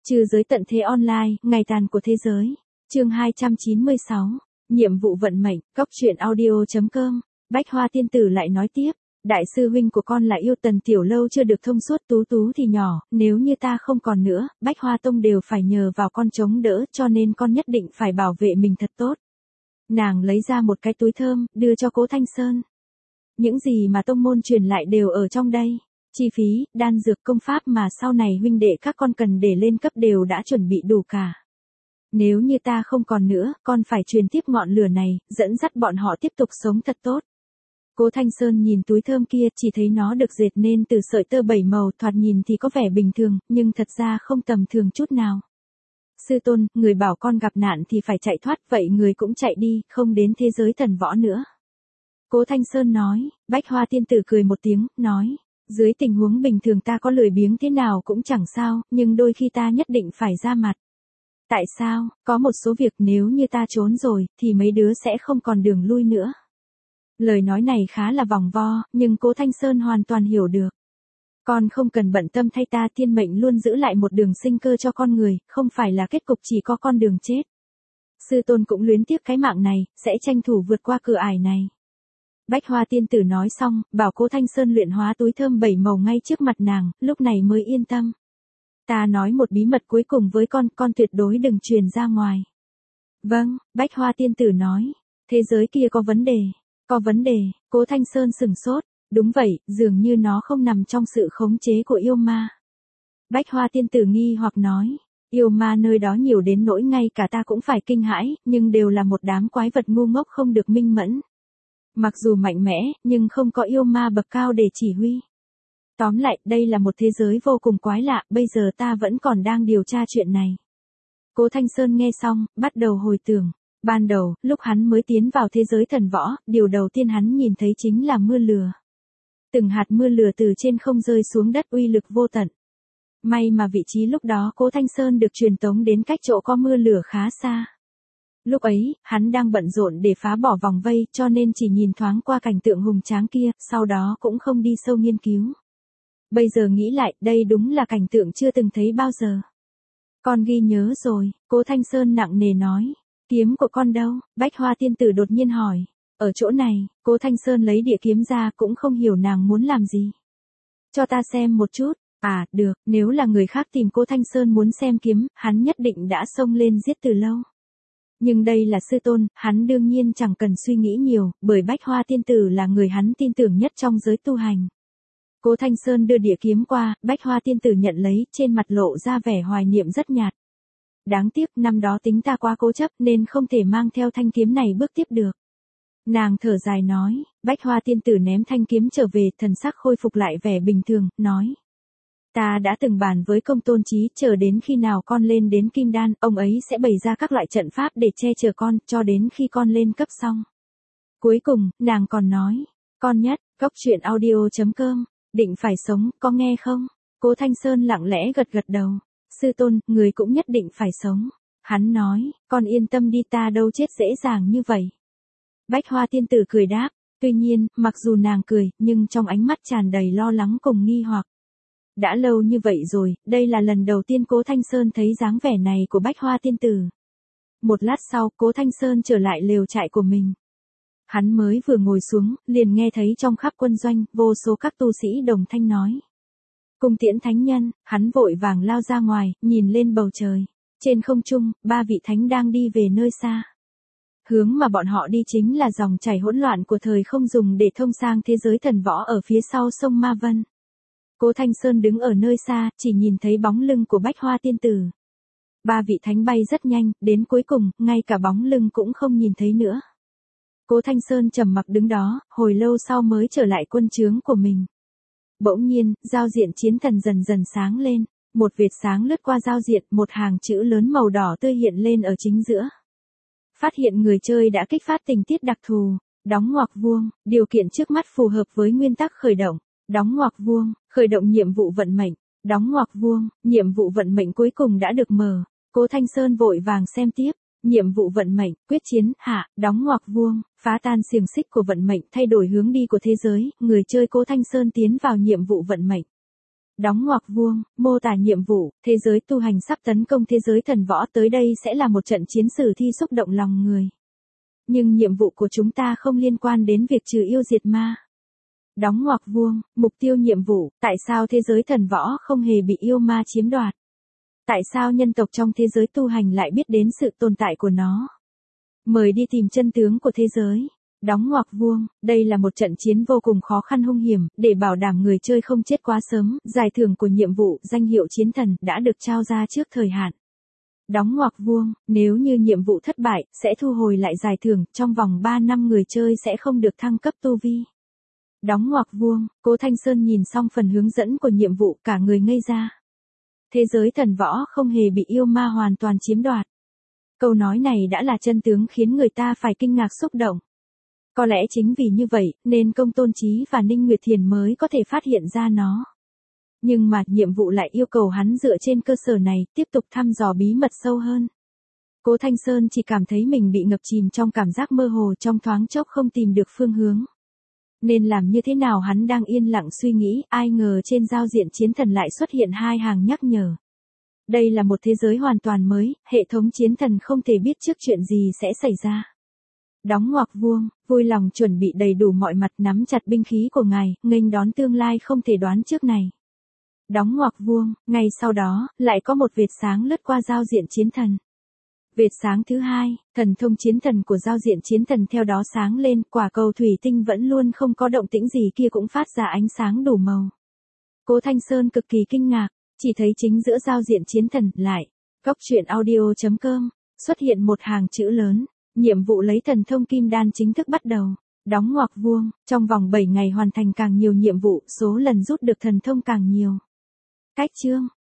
Trừ giới tận thế online, ngày tàn của thế giới. Chương 296. Nhiệm vụ vận mệnh, Cóc truyện audio.com. Bách Hoa tiên tử lại nói tiếp, đại sư huynh của con là yêu Tần tiểu lâu chưa được thông suốt, Tú Tú thì nhỏ, nếu như ta không còn nữa, Bách Hoa tông đều phải nhờ vào con chống đỡ, cho nên con nhất định phải bảo vệ mình thật tốt. Nàng lấy ra một cái túi thơm, đưa cho Cố Thanh Sơn. Những gì mà tông môn truyền lại đều ở trong đây. Chi phí, đan dược, công pháp mà sau này huynh đệ các con cần để lên cấp đều đã chuẩn bị đủ cả. Nếu như ta không còn nữa, con phải truyền tiếp ngọn lửa này, dẫn dắt bọn họ tiếp tục sống thật tốt. Cố Thanh Sơn nhìn túi thơm kia, chỉ thấy nó được dệt nên từ sợi tơ 7 màu, thoạt nhìn thì có vẻ bình thường, nhưng thật ra không tầm thường chút nào. Sư tôn, người bảo con gặp nạn thì phải chạy thoát, vậy người cũng chạy đi, không đến thế giới thần võ nữa. Cố Thanh Sơn nói. Bách Hoa tiên tử cười một tiếng, nói, dưới tình huống bình thường ta có lười biếng thế nào cũng chẳng sao, nhưng đôi khi ta nhất định phải ra mặt. Tại sao? Có một số việc nếu như ta trốn rồi, thì mấy đứa sẽ không còn đường lui nữa. Lời nói này khá là vòng vo, nhưng Cố Thanh Sơn hoàn toàn hiểu được. Con không cần bận tâm thay ta, thiên mệnh luôn giữ lại một đường sinh cơ cho con người, không phải là kết cục chỉ có con đường chết. Sư tôn cũng luyến tiếc cái mạng này, sẽ tranh thủ vượt qua cửa ải này. Bách Hoa tiên tử nói xong, bảo Cố Thanh Sơn luyện hóa túi thơm 7 màu ngay trước mặt nàng, lúc này mới yên tâm. Ta nói một bí mật cuối cùng với con tuyệt đối đừng truyền ra ngoài. Vâng, Bách Hoa tiên tử nói, thế giới kia có vấn đề. Có vấn đề, Cố Thanh Sơn sửng sốt, đúng vậy, dường như nó không nằm trong sự khống chế của yêu ma. Bách Hoa tiên tử nghi hoặc nói, yêu ma nơi đó nhiều đến nỗi ngay cả ta cũng phải kinh hãi, nhưng đều là một đám quái vật ngu ngốc không được minh mẫn. Mặc dù mạnh mẽ, nhưng không có yêu ma bậc cao để chỉ huy. Tóm lại, đây là một thế giới vô cùng quái lạ, bây giờ ta vẫn còn đang điều tra chuyện này. Cố Thanh Sơn nghe xong, bắt đầu hồi tưởng. Ban đầu, lúc hắn mới tiến vào thế giới thần võ, điều đầu tiên hắn nhìn thấy chính là mưa lửa. Từng hạt mưa lửa từ trên không rơi xuống đất, uy lực vô tận. May mà vị trí lúc đó Cố Thanh Sơn được truyền tống đến cách chỗ có mưa lửa khá xa. Lúc ấy, hắn đang bận rộn để phá bỏ vòng vây, cho nên chỉ nhìn thoáng qua cảnh tượng hùng tráng kia, sau đó cũng không đi sâu nghiên cứu. Bây giờ nghĩ lại, đây đúng là cảnh tượng chưa từng thấy bao giờ. Con ghi nhớ rồi, Cố Thanh Sơn nặng nề nói. Kiếm của con đâu? Bách Hoa tiên tử đột nhiên hỏi. Ở chỗ này, Cố Thanh Sơn lấy địa kiếm ra, cũng không hiểu nàng muốn làm gì. Cho ta xem một chút. À, được, nếu là người khác tìm Cố Thanh Sơn muốn xem kiếm, hắn nhất định đã xông lên giết từ lâu. Nhưng đây là sư tôn, hắn đương nhiên chẳng cần suy nghĩ nhiều, bởi Bách Hoa tiên tử là người hắn tin tưởng nhất trong giới tu hành. Cố Thanh Sơn đưa địa kiếm qua, Bách Hoa tiên tử nhận lấy, trên mặt lộ ra vẻ hoài niệm rất nhạt. Đáng tiếc, năm đó tính ta quá cố chấp nên không thể mang theo thanh kiếm này bước tiếp được. Nàng thở dài nói. Bách Hoa tiên tử ném thanh kiếm trở về, thần sắc khôi phục lại vẻ bình thường, nói. Ta đã từng bàn với Công Tôn Chí, chờ đến khi nào con lên đến Kim Đan, ông ấy sẽ bày ra các loại trận pháp để che chở con, cho đến khi con lên cấp xong. Cuối cùng, nàng còn nói, con nhất, Cóc truyện audio.com, định phải sống, có nghe không? Cố Thanh Sơn lặng lẽ gật gật đầu. Sư tôn, người cũng nhất định phải sống. Hắn nói, con yên tâm đi, ta đâu chết dễ dàng như vậy. Bách Hoa tiên tử cười đáp, tuy nhiên, mặc dù nàng cười, nhưng trong ánh mắt tràn đầy lo lắng cùng nghi hoặc. Đã lâu như vậy rồi, đây là lần đầu tiên Cố Thanh Sơn thấy dáng vẻ này của Bách Hoa tiên tử. Một lát sau, Cố Thanh Sơn trở lại lều trại của mình. Hắn mới vừa ngồi xuống, liền nghe thấy trong khắp quân doanh, vô số các tu sĩ đồng thanh nói. Cung tiễn thánh nhân, hắn vội vàng lao ra ngoài, nhìn lên bầu trời. Trên không trung, 3 vị thánh đang đi về nơi xa. Hướng mà bọn họ đi chính là dòng chảy hỗn loạn của thời không, dùng để thông sang thế giới thần võ ở phía sau sông Ma Vân. Cố Thanh Sơn đứng ở nơi xa, chỉ nhìn thấy bóng lưng của Bách Hoa tiên tử. 3 vị thánh bay rất nhanh, đến cuối cùng, ngay cả bóng lưng cũng không nhìn thấy nữa. Cố Thanh Sơn trầm mặc đứng đó, hồi lâu sau mới trở lại quân trướng của mình. Bỗng nhiên, giao diện chiến thần dần dần sáng lên, một vệt sáng lướt qua giao diện, một hàng chữ lớn màu đỏ tươi hiện lên ở chính giữa. Phát hiện người chơi đã kích phát tình tiết đặc thù, đóng ngoặc vuông, điều kiện trước mắt phù hợp với nguyên tắc khởi động, đóng ngoặc vuông, khởi động nhiệm vụ vận mệnh, đóng ngoặc vuông, nhiệm vụ vận mệnh cuối cùng đã được mở. Cố Thanh Sơn vội vàng xem tiếp. Nhiệm vụ vận mệnh, quyết chiến, hạ, đóng ngoặc vuông, phá tan xiềng xích của vận mệnh, thay đổi hướng đi của thế giới, người chơi Cố Thanh Sơn tiến vào nhiệm vụ vận mệnh. Đóng ngoặc vuông, mô tả nhiệm vụ, thế giới tu hành sắp tấn công thế giới thần võ, tới đây sẽ là một trận chiến sử thi xúc động lòng người. Nhưng nhiệm vụ của chúng ta không liên quan đến việc trừ yêu diệt ma. Đóng ngoặc vuông, mục tiêu nhiệm vụ, tại sao thế giới thần võ không hề bị yêu ma chiếm đoạt? Tại sao nhân tộc trong thế giới tu hành lại biết đến sự tồn tại của nó? Mời đi tìm chân tướng của thế giới. Đóng ngoặc vuông, đây là một trận chiến vô cùng khó khăn hung hiểm, để bảo đảm người chơi không chết quá sớm, giải thưởng của nhiệm vụ, danh hiệu chiến thần, đã được trao ra trước thời hạn. Đóng ngoặc vuông, nếu như nhiệm vụ thất bại, sẽ thu hồi lại giải thưởng, trong vòng 3 năm người chơi sẽ không được thăng cấp tu vi. Đóng ngoặc vuông, Cố Thanh Sơn nhìn xong phần hướng dẫn của nhiệm vụ, cả người ngây ra. Thế giới thần võ không hề bị yêu ma hoàn toàn chiếm đoạt. Câu nói này đã là chân tướng khiến người ta phải kinh ngạc xúc động. Có lẽ chính vì như vậy, nên Công Tôn Chí và Ninh Nguyệt Thiền mới có thể phát hiện ra nó. Nhưng mà, nhiệm vụ lại yêu cầu hắn dựa trên cơ sở này, tiếp tục thăm dò bí mật sâu hơn. Cố Thanh Sơn chỉ cảm thấy mình bị ngập chìm trong cảm giác mơ hồ, trong thoáng chốc không tìm được phương hướng. Nên làm như thế nào, hắn đang yên lặng suy nghĩ, ai ngờ trên giao diện chiến thần lại xuất hiện 2 hàng nhắc nhở. Đây là một thế giới hoàn toàn mới, hệ thống chiến thần không thể biết trước chuyện gì sẽ xảy ra. Đóng ngoặc vuông, vui lòng chuẩn bị đầy đủ mọi mặt, nắm chặt binh khí của ngài, nghênh đón tương lai không thể đoán trước này. Đóng ngoặc vuông, ngay sau đó, lại có một vệt sáng lướt qua giao diện chiến thần. Vệt sáng thứ hai, thần thông chiến thần của giao diện chiến thần theo đó sáng lên, quả cầu thủy tinh vẫn luôn không có động tĩnh gì kia cũng phát ra ánh sáng đủ màu. Cố Thanh Sơn cực kỳ kinh ngạc, chỉ thấy chính giữa giao diện chiến thần, lại, góc truyện audio.com, xuất hiện một hàng chữ lớn, nhiệm vụ lấy thần thông kim đan chính thức bắt đầu. Đóng ngoặc vuông, trong vòng 7 ngày hoàn thành càng nhiều nhiệm vụ, số lần rút được thần thông càng nhiều. Cách chương,